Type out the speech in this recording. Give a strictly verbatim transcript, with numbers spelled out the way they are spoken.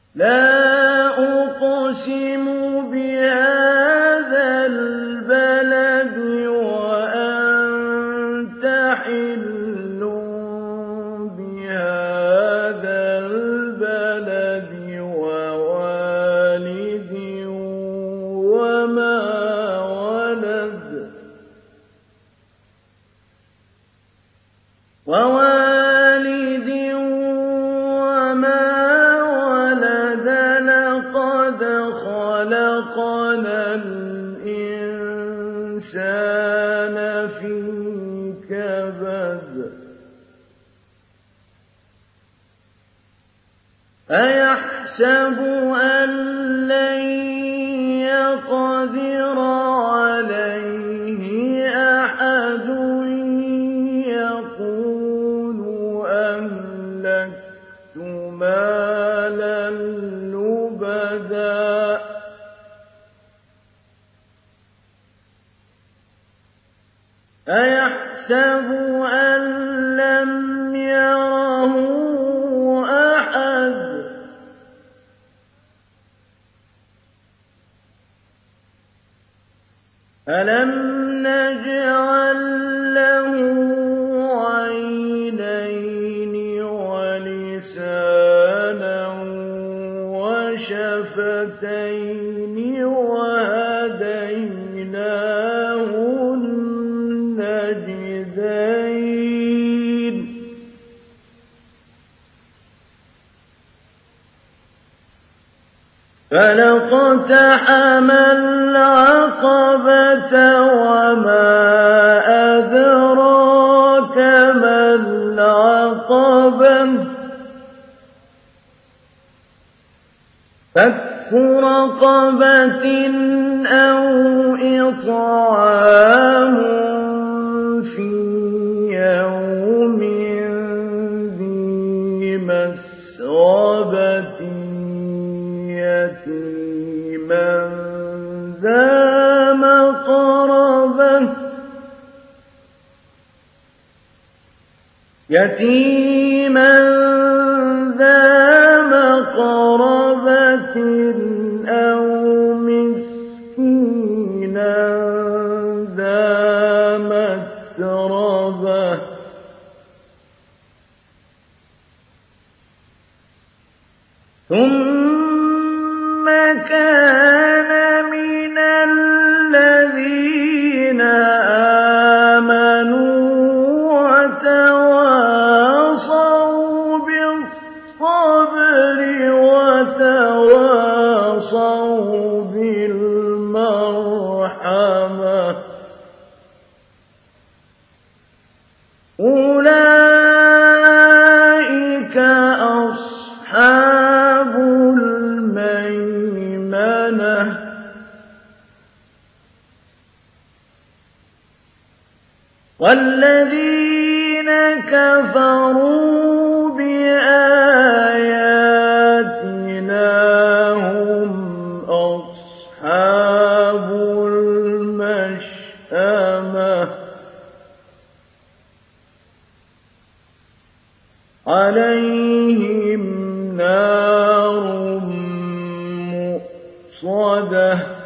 لا أقسم بهذا البلد وأنت حل بهذا البلد ووالد وما ولد ووالد وما ولد لقد خلقنا الإنسان في كبد أيحسب أن لن يقدر عليه أحد يقول أهلكت مالا لبدا أيحسب أن لم يره أحد ألم نجعل له عينين ولسانا وشفتين وهديناه النجدين فلاقتحم العقبة وما أدراك ما العقبة فك رقبة أو إطعام في يوم ذي مسغبة يتيما ذا مقربة يتيما ذا مقربة أو مسكينا ذا متربة ثم كان من الذين آمنوا وتواصوا بالصبر وتواصوا بالمرحمة أولئك أصحاب الميمنة والذين كفروا بآياتنا هم أصحاب المشأمة عليهم نار مؤصدة